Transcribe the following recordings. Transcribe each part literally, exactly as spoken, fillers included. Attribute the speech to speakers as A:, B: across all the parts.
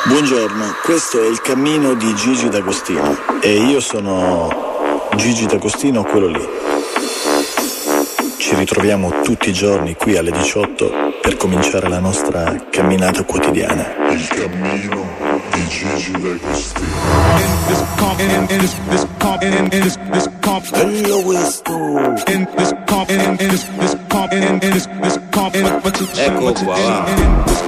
A: Buongiorno, questo è Il Cammino di Gigi D'Agostino e io sono Gigi D'Agostino, quello lì. Ci ritroviamo tutti i giorni qui alle diciotto per cominciare la nostra camminata quotidiana.
B: Il Cammino di Gigi D'Agostino.
A: Bello questo!
C: Ecco qua, va.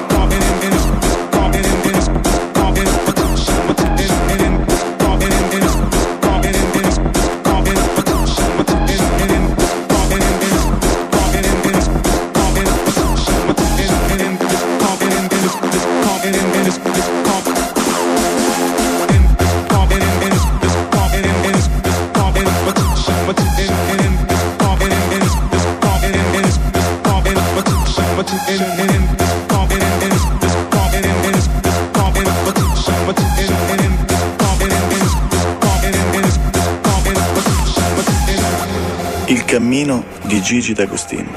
A: Il Cammino di Gigi D'Agostino.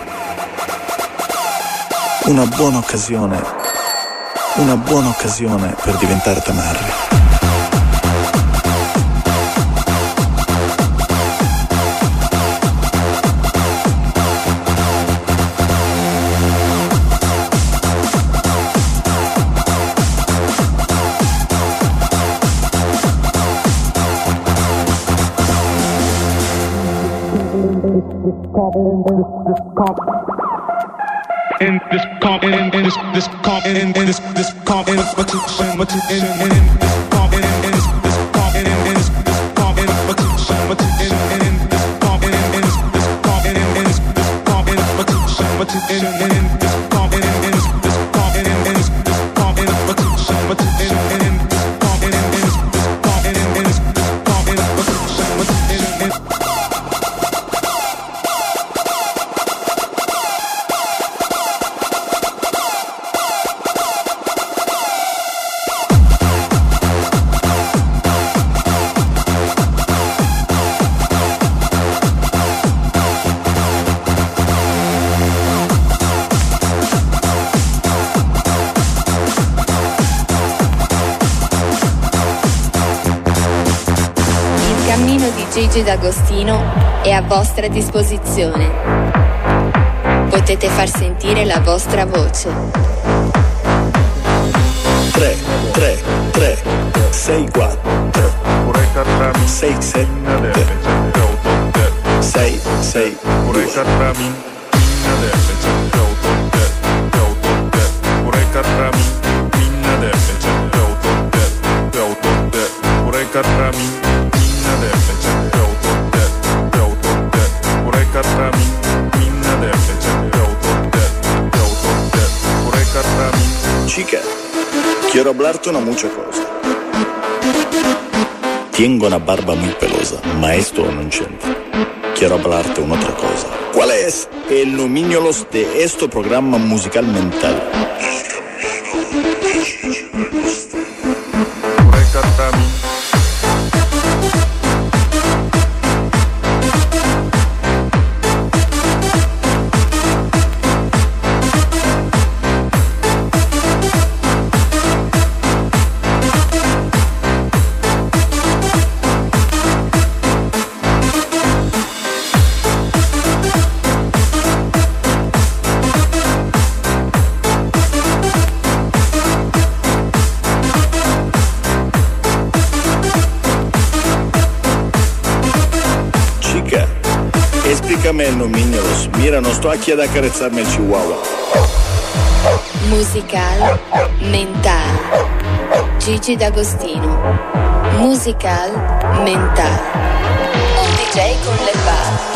A: Una buona occasione, una buona occasione per diventare tamarri.
D: In this calm, in this this calm, in this this calm, in what you what you in in this calm, in this this calm, in this this calm, in what you what you in in this calm, in this this calm, in this this calm, in what you what you in in this calm, in this this calm, in this this calm, in what you what you in in this calm, in this this calm, in this this calm, in what you what you in in.
E: Gigi D'Agostino è a vostra disposizione. Potete far sentire la vostra voce.
A: tre, tre, tre, sei, quattro, sei, sette, sei, sei, due. Chica, quiero hablarte una mucha cosa. Tengo una barba muy pelosa, ma esto no c'entra. Quiero hablarte una otra cosa. ¿Cuál es el nomíñolos de este programa musical mental? Explícame el nomíñolos. Mira, no estoy aquí ad accarezzarmi il chihuahua.
E: Musical mental. Gigi D'Agostino. Musical mental. Un D J con le barre.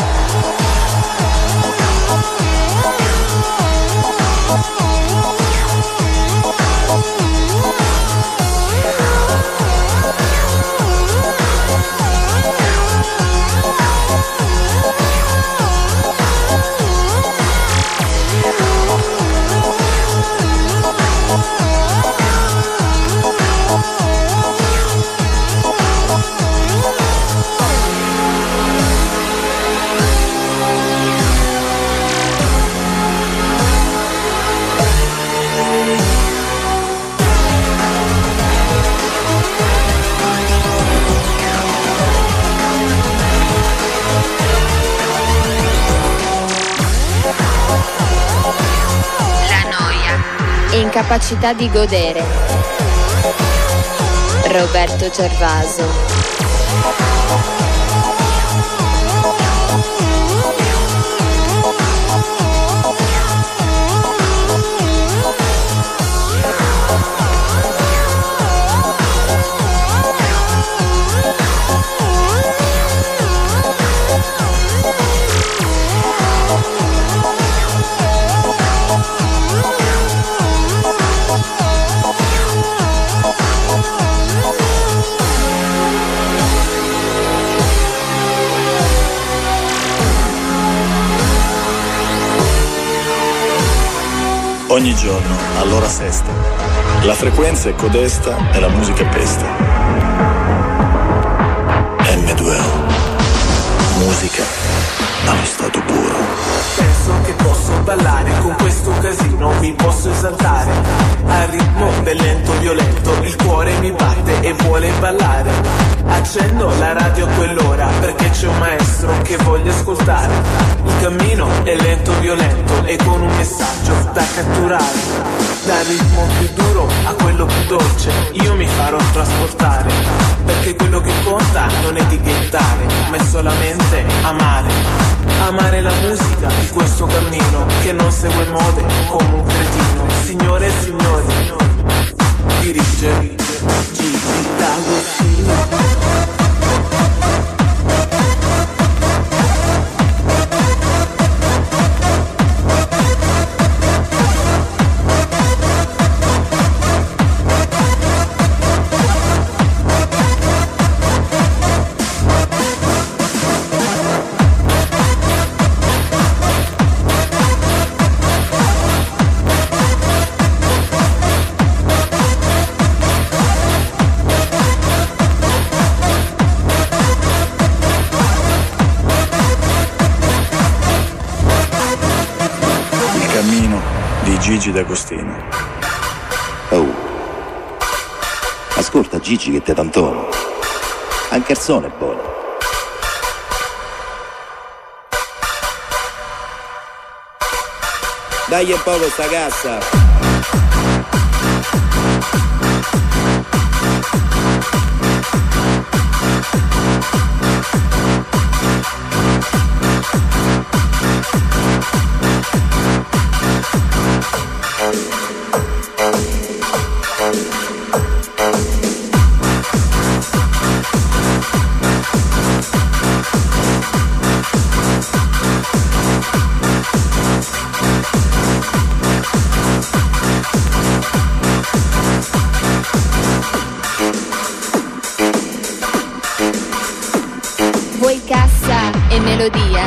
E: e incapacità di godere. Roberto Gervaso.
A: Ogni giorno, all'ora sesta, la frequenza è codesta e la musica pesta. emme due o, musica allo stato puro.
F: Penso che posso ballare con questo casino, mi posso esaltare. Al ritmo del lento violento il cuore mi batte e vuole ballare. Accendo la radio a quell'ora perché c'è un maestro che voglio ascoltare. Il cammino è lento violento e con un messaggio da catturare. Dal ritmo più duro a quello più dolce io mi farò trasportare, perché quello che conta non è etichettare, ma è solamente amare. Amare la musica di questo cammino che non segue mode come un cretino. Signore e signori, dirige Gigi D'Agostino.
A: Gigi D'Agostino.
G: Oh, ascolta Gigi che te tantono, anche il suono è buono. Dai un po' questa cassa.
E: Vuoi cassa e melodia?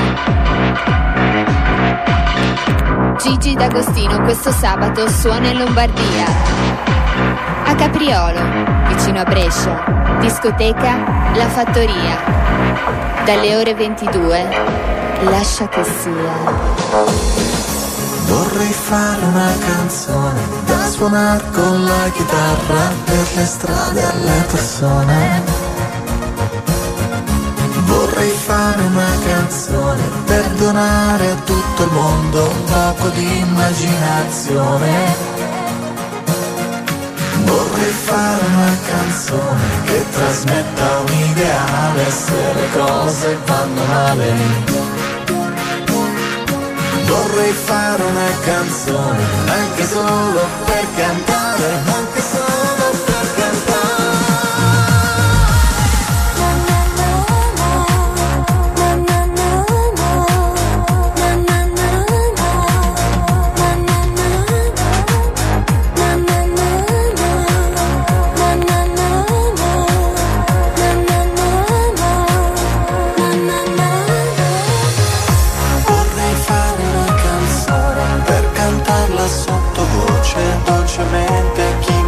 E: Gigi D'Agostino questo sabato suona in Lombardia. A Capriolo, vicino a Brescia, discoteca La Fattoria. Dalle ore ventidue, lascia che sia.
H: Vorrei fare una canzone da suonare con la chitarra per le strade alle persone. Vorrei fare una canzone per donare a tutto il mondo un poco di immaginazione. Vorrei fare una canzone che trasmetta un ideale se le cose vanno male. Vorrei fare una canzone anche solo per cantare, anche solo per cantare. Sottovoce, dolcemente a chi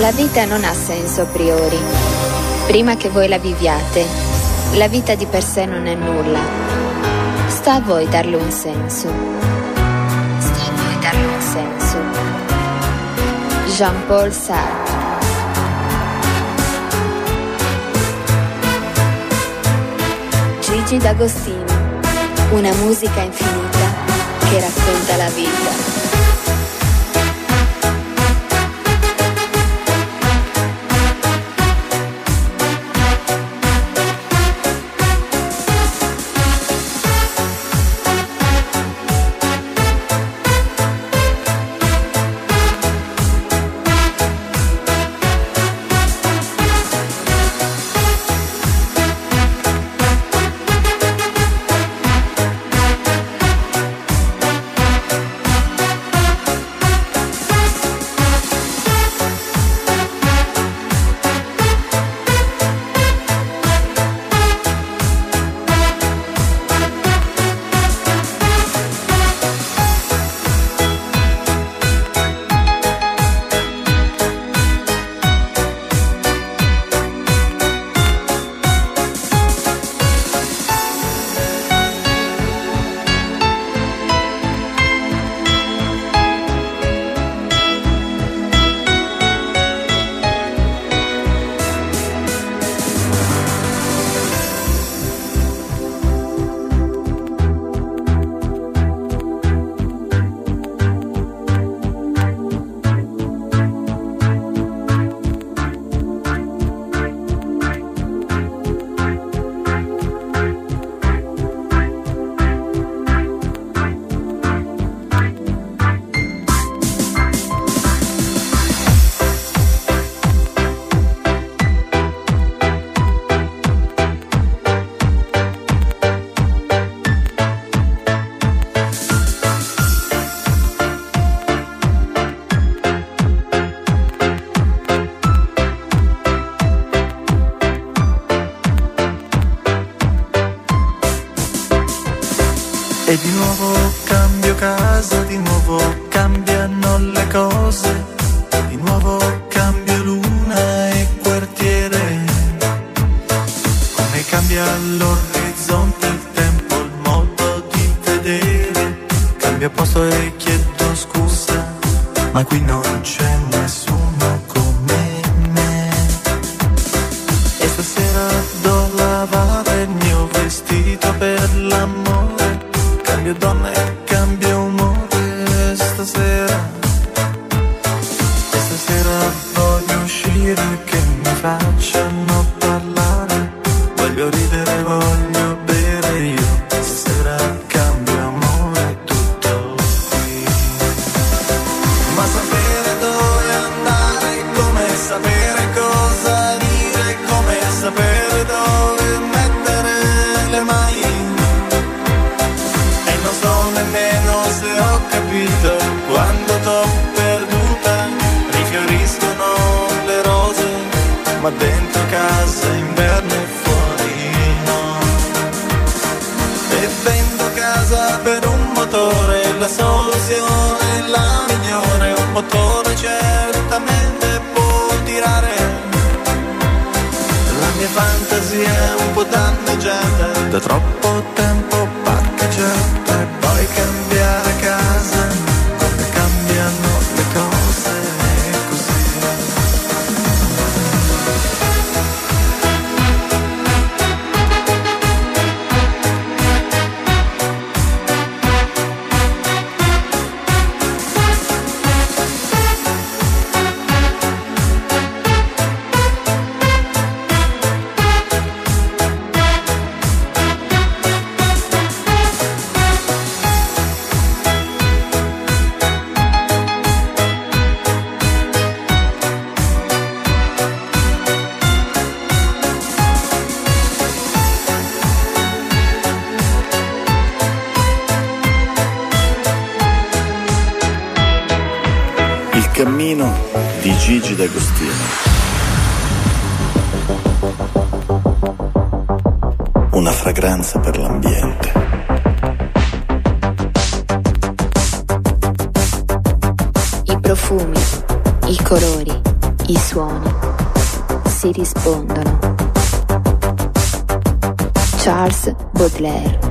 E: La vita non ha senso a priori. Prima che voi la viviate, la vita di per sé non è nulla. Sta a voi darle un senso. Sta a voi darle un senso. Jean-Paul Sartre. Gigi D'Agostino. Una musica infinita che racconta la vita.
H: E di nuovo cambio casa, di nuovo cambiano le cose, di nuovo cambio luna e quartiere. Come cambia l'orizzonte, il tempo, il modo di vedere. Cambio posto e chiedo scusa, ma qui non c'è nessuno come me. E stasera do lavare il mio vestito per l'amore. Cambio donna e cambio umore stasera. E stasera voglio uscire, che mi facciano parlare. Voglio ridere, voglio bere io. Stasera cambio amore, tutto qui. Ma sapere dove andare, come sapere cosa dire, come sapere dove mettere le mani. Nemmeno se ho capito quando t'ho perduta. Rifioriscono le rose, ma dentro casa inverno e fuori no. E vendo casa per un motore, la soluzione è la migliore. Un motore certamente può tirare. La mia fantasia è un po' danneggiata da troppo tempo parcheggiata. E poi cambiare casa, come cambiano le cose, e così.
A: Cammino di Gigi D'Agostino. Una fragranza per l'ambiente.
E: I profumi, i colori, I suoni si rispondono. Charles Baudelaire.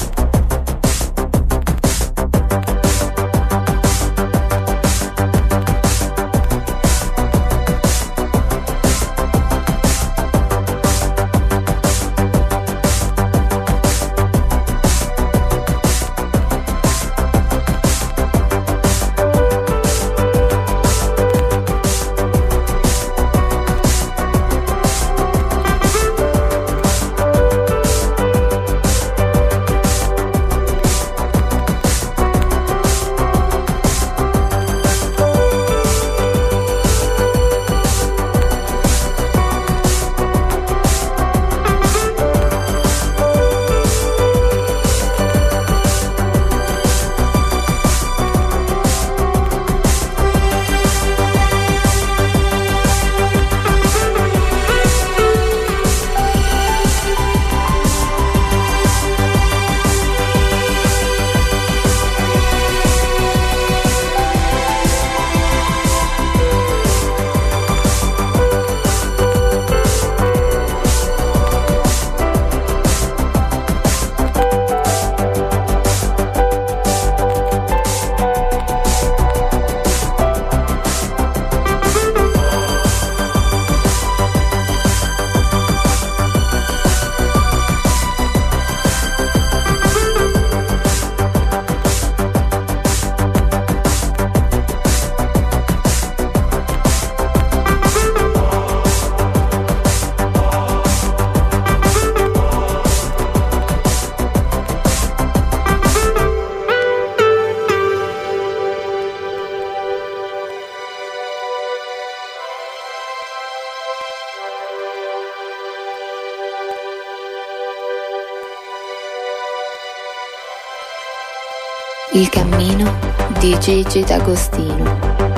E: Il cammino di Gigi D'Agostino.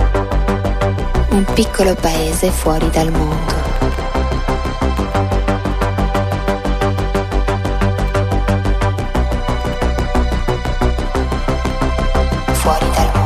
E: Un piccolo paese fuori dal mondo. Fuori dal mondo.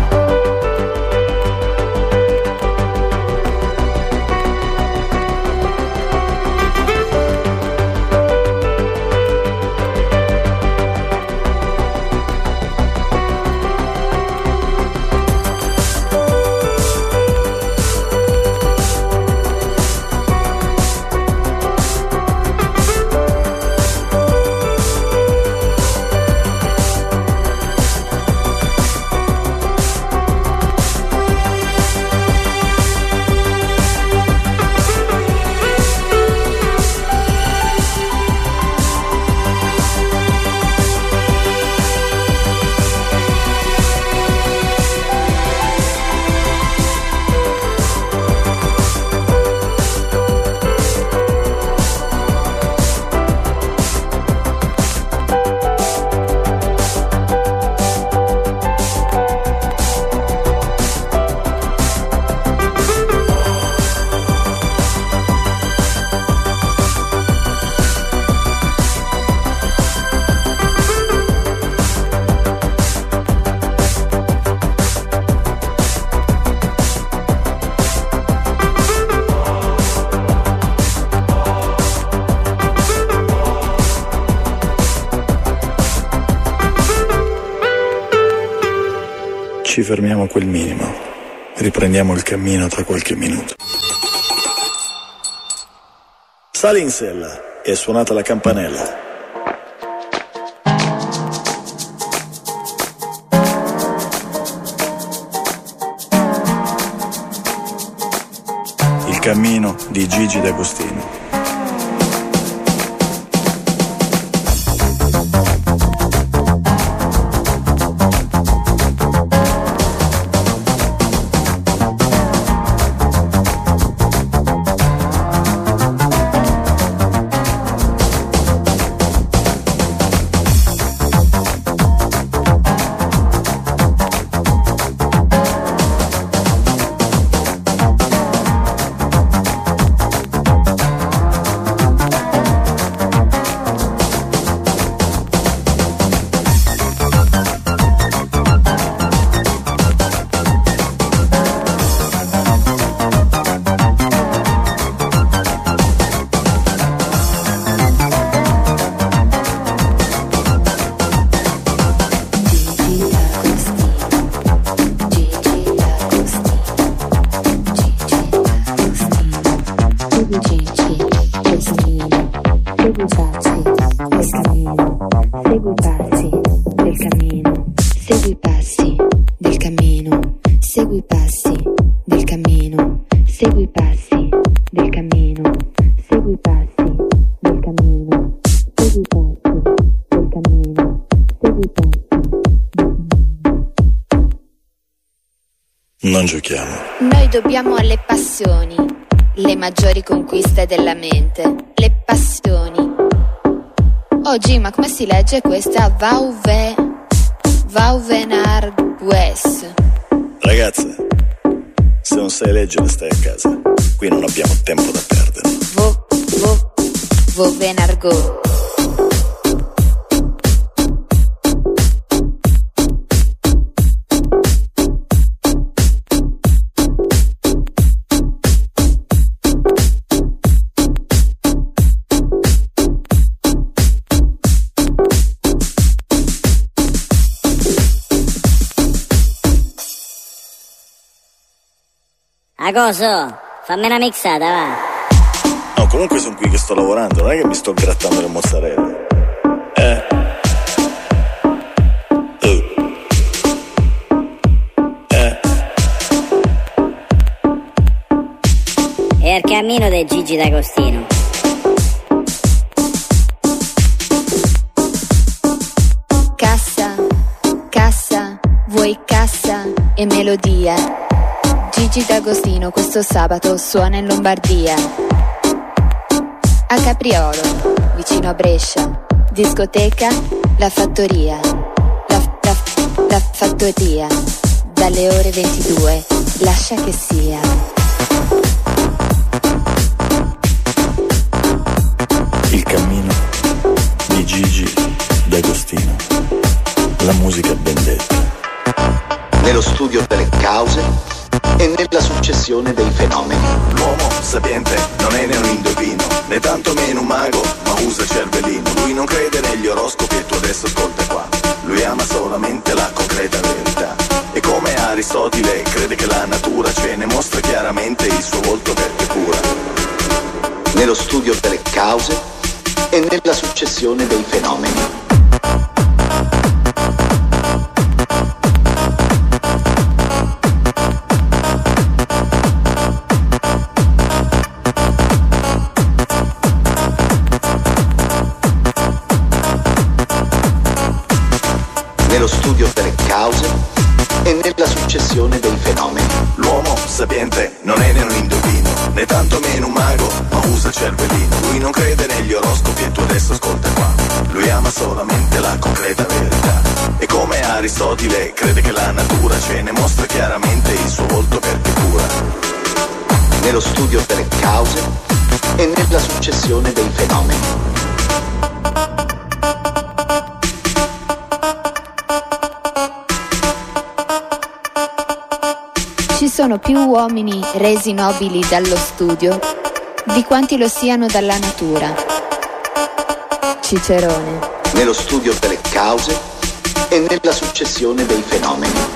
A: Ci fermiamo a quel minimo, riprendiamo il cammino tra qualche minuto. Sali in sella, è suonata la campanella. Il cammino di Gigi D'Agostino.
E: cammino, segui i passi del cammino, segui i passi del cammino, segui i passi del cammino, segui i passi del cammino, segui i passi del cammino.
A: Non giochiamo.
E: Noi dobbiamo alle passioni, le maggiori conquiste della mente, le passioni. Oggi, ma come si legge questa? Vauve, Vauvenargues.
A: Ragazze, se non sai leggere stai a casa. Qui non abbiamo tempo da perdere.
E: Vo, vo, Vauvenargues.
I: A coso? Fammi una mixata, va.
A: No, comunque sono qui che sto lavorando, non è che mi sto grattando le mozzarelle. Eh? Uh. Eh?
I: E al cammino di Gigi D'Agostino.
E: Cassa, cassa, vuoi cassa e melodia? Gigi D'Agostino questo sabato suona in Lombardia. A Capriolo, vicino a Brescia, discoteca La Fattoria. La, la, la Fattoria, dalle ore ventidue, lascia che sia.
A: Il cammino di Gigi D'Agostino. La musica ben detta.
G: Nello studio delle cause e nella successione dei fenomeni.
J: L'uomo sapiente non è né un indovino, né tanto meno un mago, ma usa il cervellino. Lui non crede negli oroscopi e tu adesso ascolta qua. Lui ama solamente la concreta verità. E come Aristotele crede che la natura ce ne mostra chiaramente il suo volto perché pura.
G: Nello studio delle cause e nella successione dei fenomeni. Nello studio delle cause e nella successione dei fenomeni.
J: L'uomo sapiente non è né un indovino, né tanto meno un mago, ma usa il cervellino. Lui non crede negli oroscopi e tu adesso ascolta qua. Lui ama solamente la concreta verità. E come Aristotele crede che la natura ce ne mostra chiaramente il suo volto perché pura.
G: Nello studio delle cause e nella successione dei fenomeni.
E: Ci sono più uomini resi nobili dallo studio di quanti lo siano dalla natura. Cicerone.
G: Nello studio delle cause e nella successione dei fenomeni.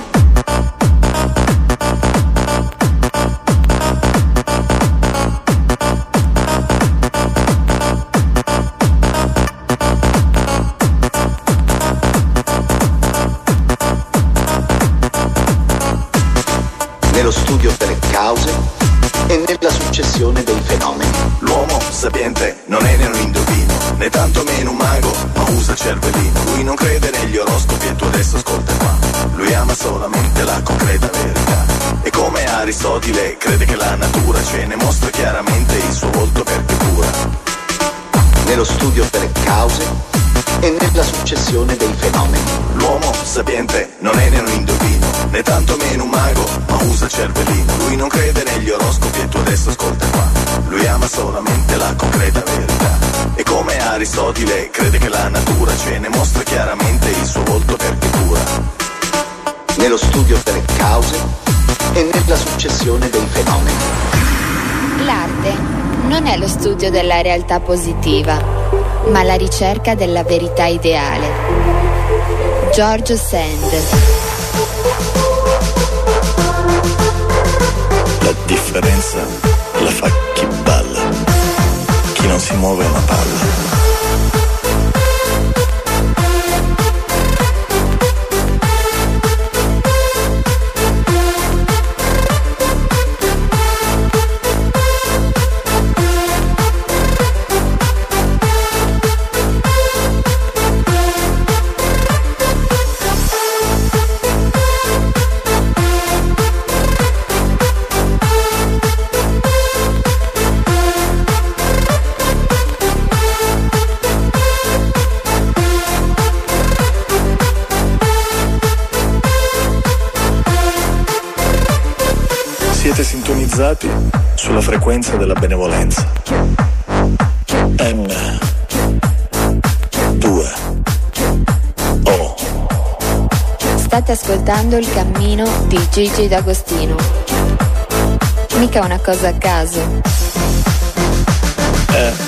G: Nello studio delle cause e nella successione dei fenomeni.
J: L'uomo sapiente non è né un indovino, né tanto meno un mago, ma usa il cervellino. Lui non crede negli oroscopi e tu adesso ascolta qua. Lui ama solamente la concreta verità. E come Aristotele crede che la natura ce ne mostra chiaramente il suo volto perché pura.
G: Nello studio delle cause e nella successione dei fenomeni.
J: L'uomo sapiente non è né un indovino, né tanto meno un mago, ma usa il cervellino. Lui non crede negli oroscopi e tu adesso ascolta qua. Lui ama solamente la concreta verità. E come Aristotele crede che la natura ce ne mostra chiaramente il suo volto perché pura.
G: Nello studio delle cause e nella successione dei fenomeni.
E: L'arte non è lo studio della realtà positiva, ma la ricerca della verità ideale. Giorgio Sand.
A: La differenza la fa chi balla, chi non si muove è una palla. Siete sintonizzati sulla frequenza della benevolenza. M due O.
E: State ascoltando Il cammino di Gigi D'Agostino. Mica una cosa a caso.
A: Eh.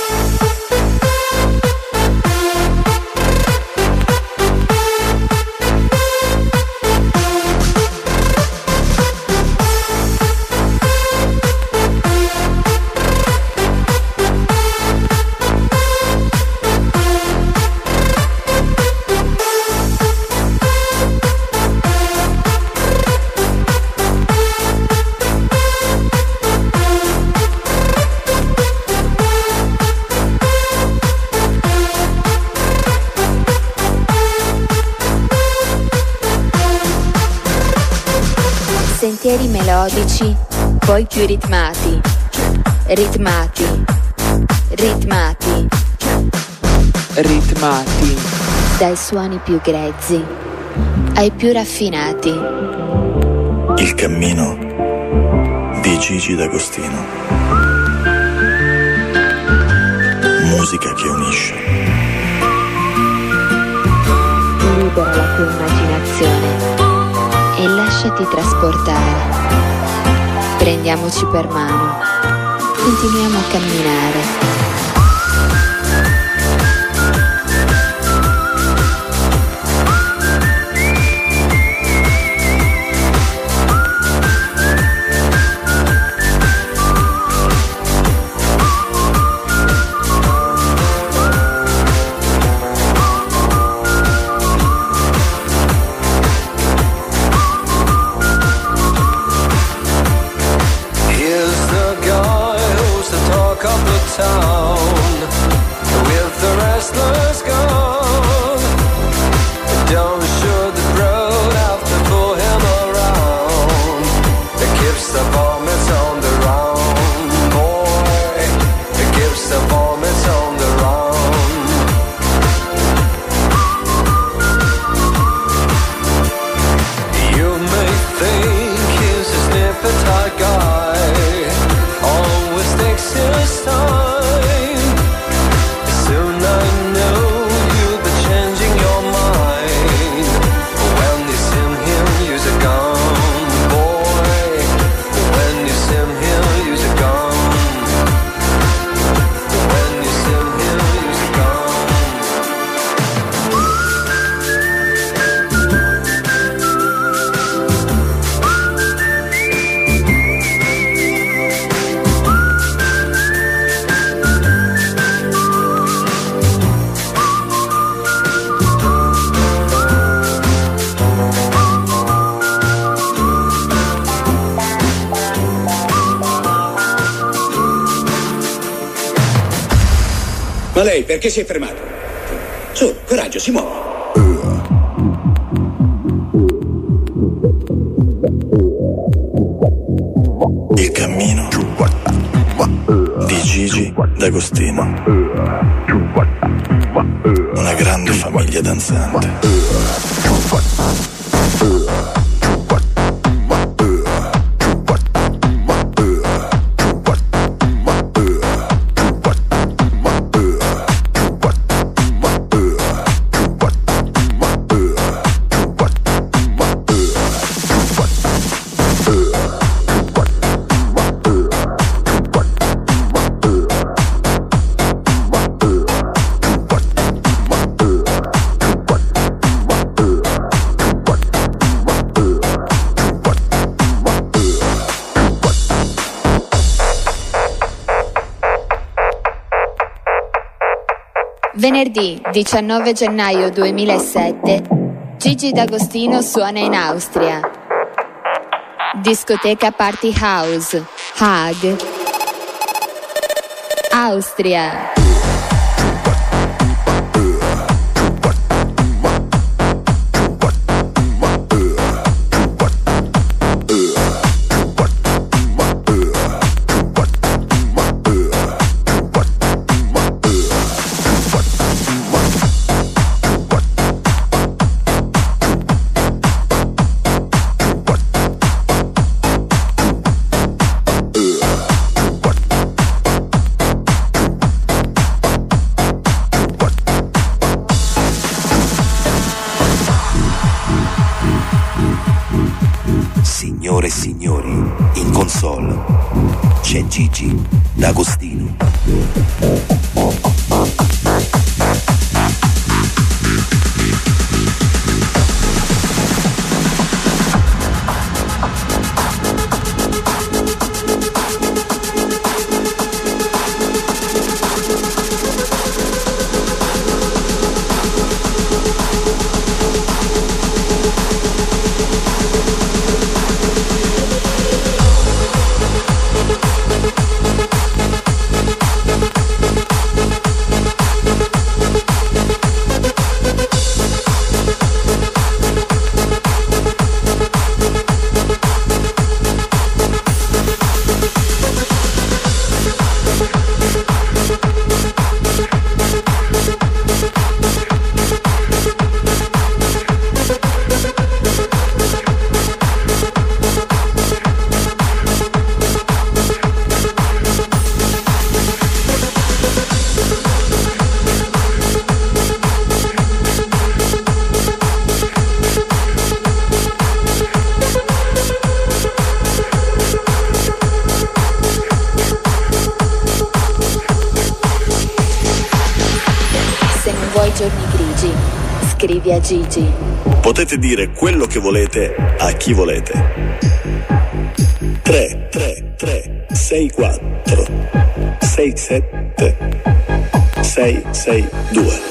E: Sentieri melodici, poi più ritmati, ritmati, ritmati,
K: ritmati,
E: dai suoni più grezzi ai più raffinati.
A: Il cammino di Gigi D'Agostino. Musica che unisce.
E: Libera la tua immaginazione e lasciati trasportare. Prendiamoci per mano, continuiamo a camminare.
L: Ma lei perché si è fermato? Su, coraggio, si muove.
A: Il cammino di Gigi D'Agostino. Una grande famiglia danzante.
E: Venerdì diciannove gennaio duemilasette Gigi D'Agostino suona in Austria. Discoteca Party House, Haag, Austria.
K: Signore e signori, in console c'è Gigi D'Agostino.
E: Scrivi a Gigi.
A: Potete dire quello che volete a chi volete. tre tre tre sei quattro sei sette sei sei due.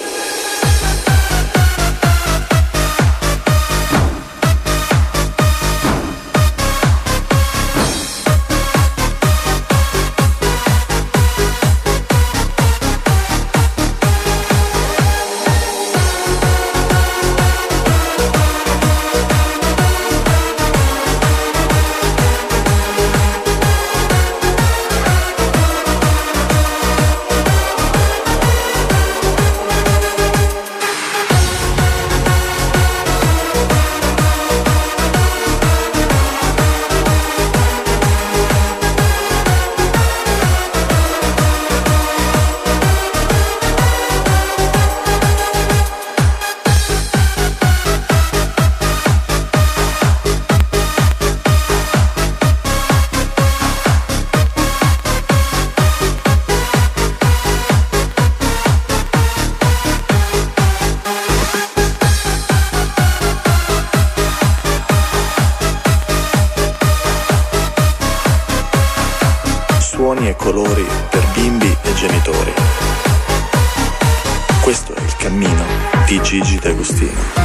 A: Suoni e colori per bimbi e genitori. Questo è il cammino di Gigi D'Agostino.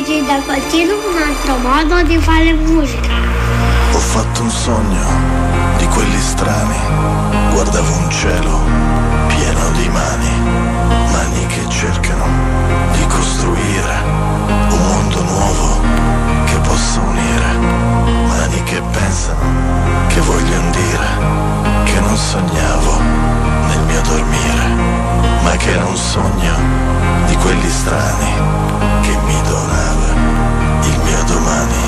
M: Gigi D'Agostino un altro modo di fare musica.
A: Ho fatto un sogno di quelli strani, guardavo un cielo pieno di mani, mani che cercano di costruire un mondo nuovo che possa unire, mani che pensano che vogliono dire che non sognavo nel mio dormire, ma che era un sogno di quelli strani che mi donava il mio domani.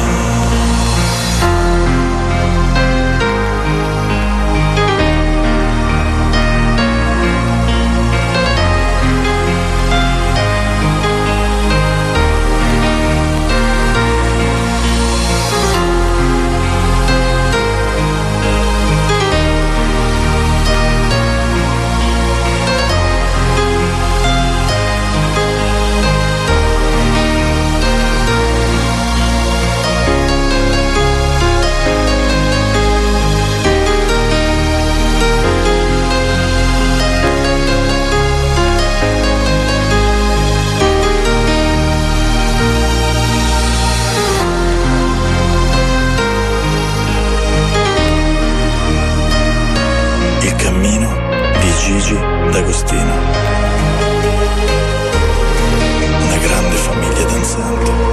A: Gigi D'Agostino. Una grande famiglia danzante.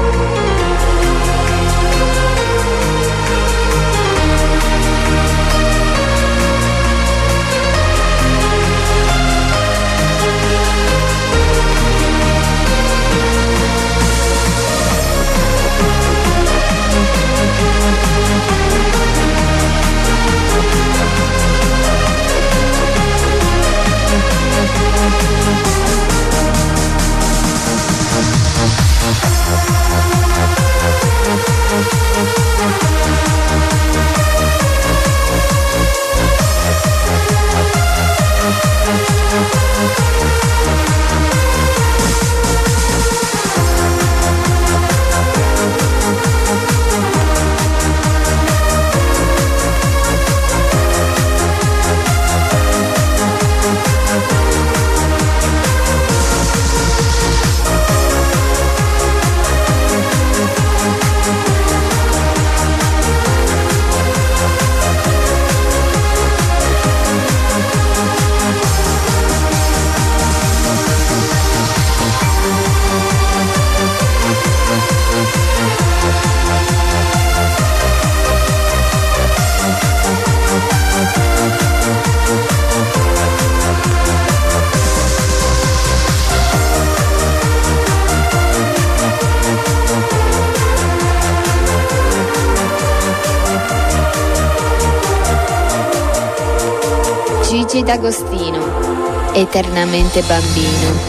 E: Gigi D'Agostino, eternamente bambino.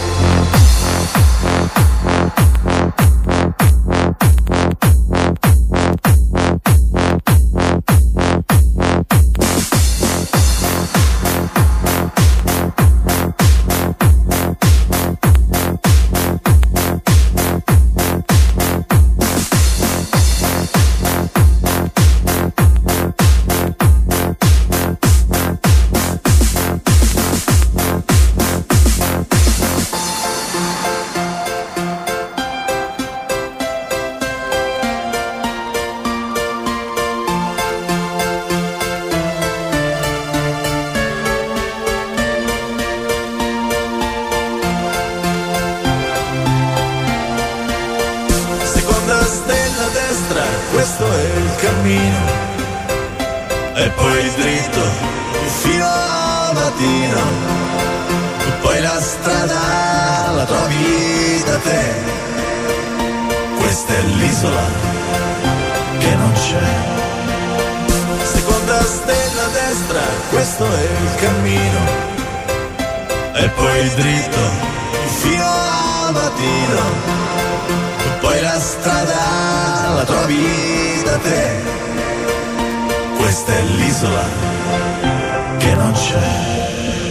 H: Questo è il cammino e poi dritto fino al mattino, poi la strada la trovi da te. Questa è l'isola che non c'è. Seconda stella a destra, questo è il cammino e poi dritto fino al mattino, poi la strada la trovi da te. Questa è l'isola che non c'è.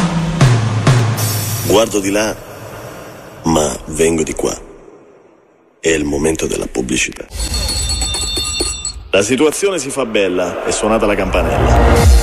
N: Guardo di là, ma vengo di qua. È il momento della pubblicità.
A: La situazione si fa bella, è suonata la campanella.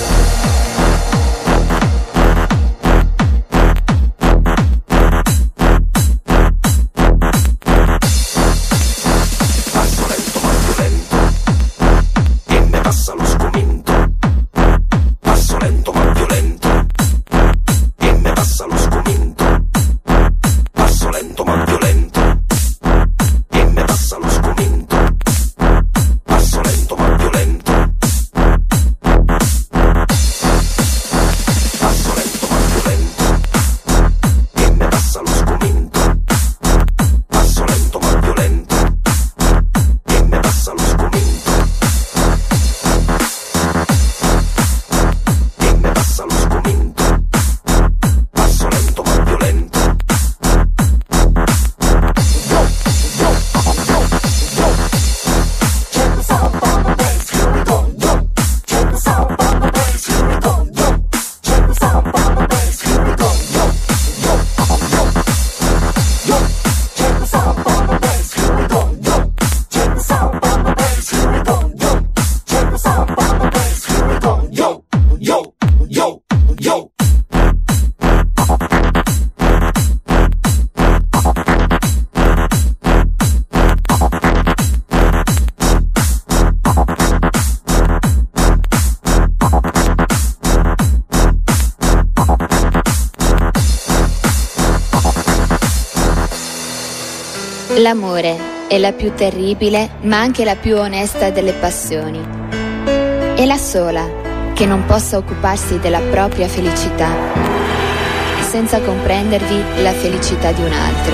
E: L'amore è la più terribile, ma anche la più onesta delle passioni. È la sola che non possa occuparsi della propria felicità senza comprendervi la felicità di un altro.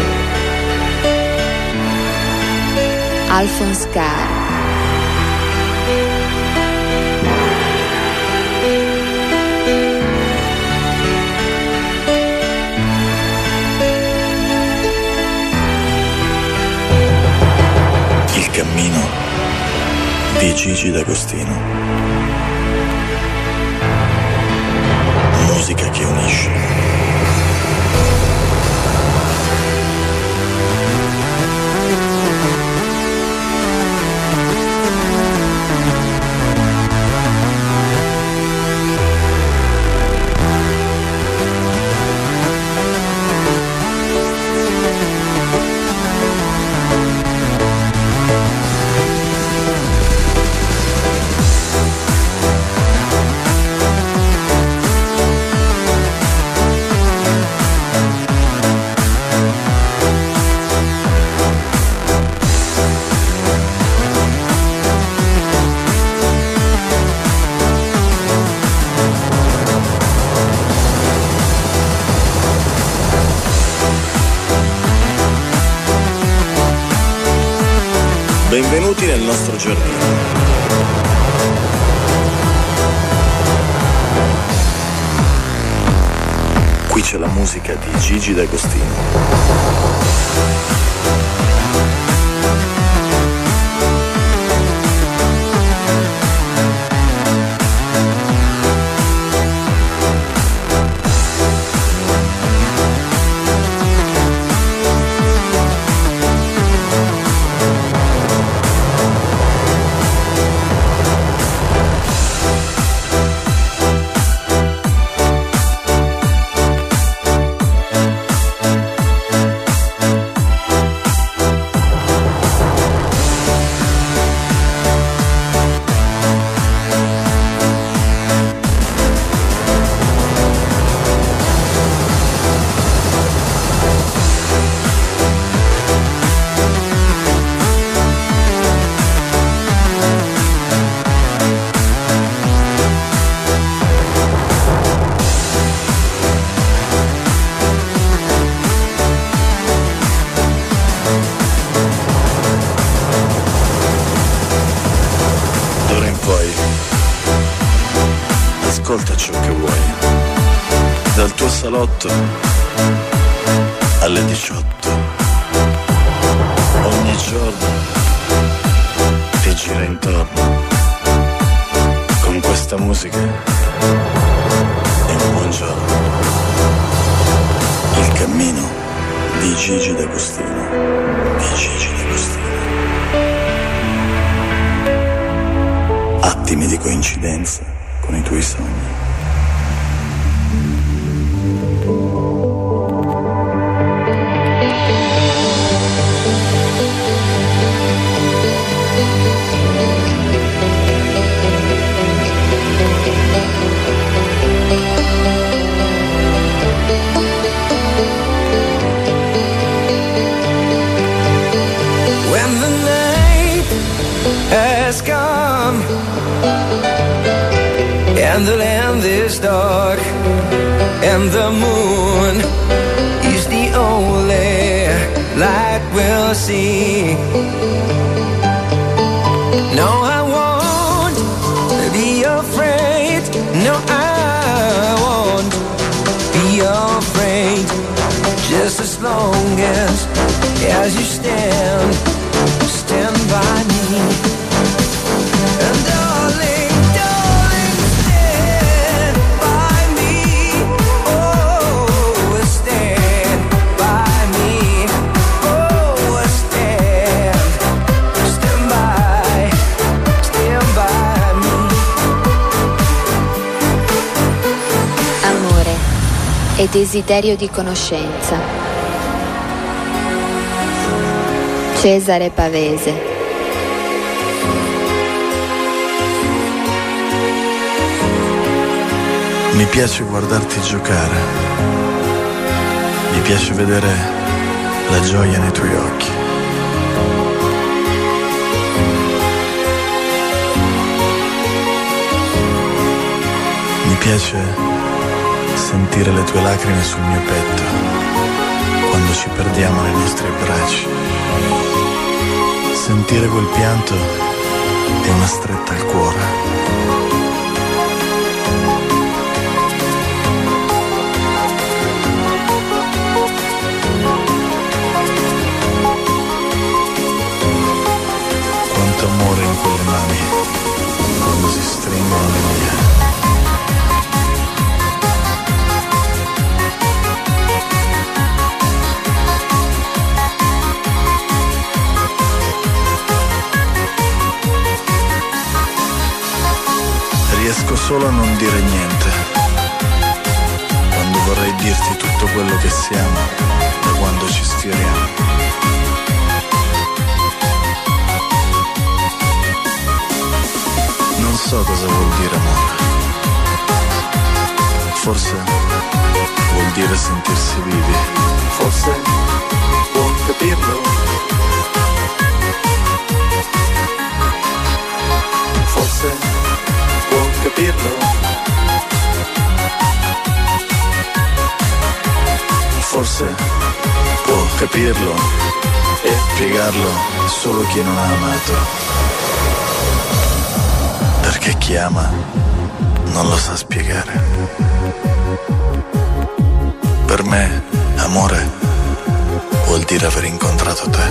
E: Alphonse Karr.
A: Il cammino di Gigi D'Agostino. Musica che unisce. Benvenuti nel nostro giardino. Qui c'è la musica di Gigi D'Agostino. Ascolta ciò che vuoi, dal tuo salotto alle diciotto, ogni giorno ti gira intorno, con questa musica è un buongiorno. Il cammino di Gigi D'Agostino, di Gigi D'Agostino. Attimi di coincidenza con i tuoi sogni.
H: When the night has come and the land is dark and the moon is the only light we'll see. No, I won't be afraid. No, I won't be afraid. Just as long as, as you stand, stand by me. And darling, darling, stand by me. Oh, stand by me. Oh, stand, stand by, stand by me.
E: Amore e desiderio di conoscenza. Cesare Pavese.
A: Mi piace guardarti giocare, mi piace vedere la gioia nei tuoi occhi. piace sentire le tue lacrime sul mio petto quando ci perdiamo nei nostri abbracci. Sentire quel pianto è una stretta al cuore. Quanto amore in quelle mani quando si stringono le mie. Riesco solo a non dire niente quando vorrei dirti tutto quello che siamo da quando ci sfioriamo. Non so cosa vuol dire amore. Forse vuol dire sentirsi vivi.
F: Forse può capirlo. Forse può capirlo.
A: Forse può capirlo e spiegarlo solo chi non ha amato. Perché chi ama non lo sa spiegare. Per me, amore vuol dire aver incontrato te.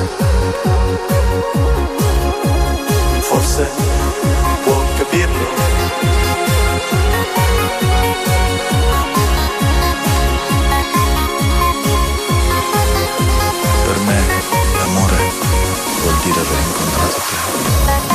F: Forse può capirlo.
A: Per me, amore vuol dire aver incontrato te.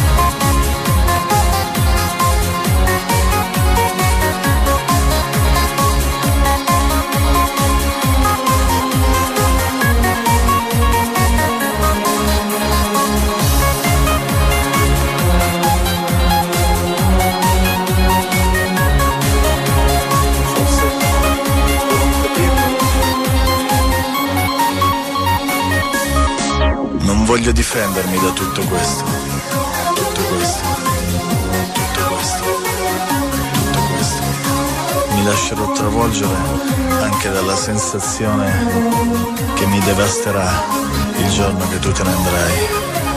A: Non voglio difendermi da tutto questo, tutto questo, tutto questo, tutto questo. Mi lascerò travolgere anche dalla sensazione che mi devasterà il giorno che tu te ne andrai.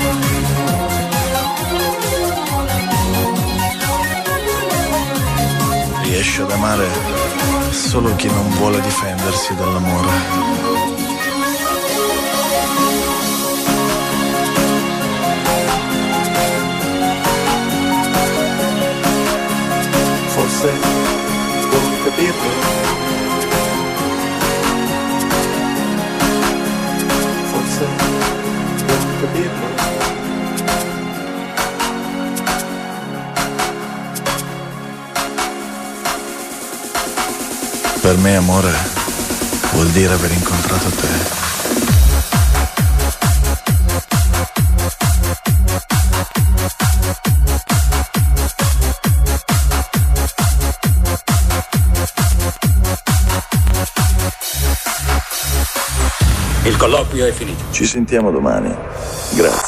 A: Riesci ad amare solo chi non vuole difendersi dall'amore.
F: Forse può capirlo. Forse può capirlo.
A: Per me amore vuol dire aver incontrato te.
L: Il colloquio è finito.
A: Ci sentiamo domani. Grazie.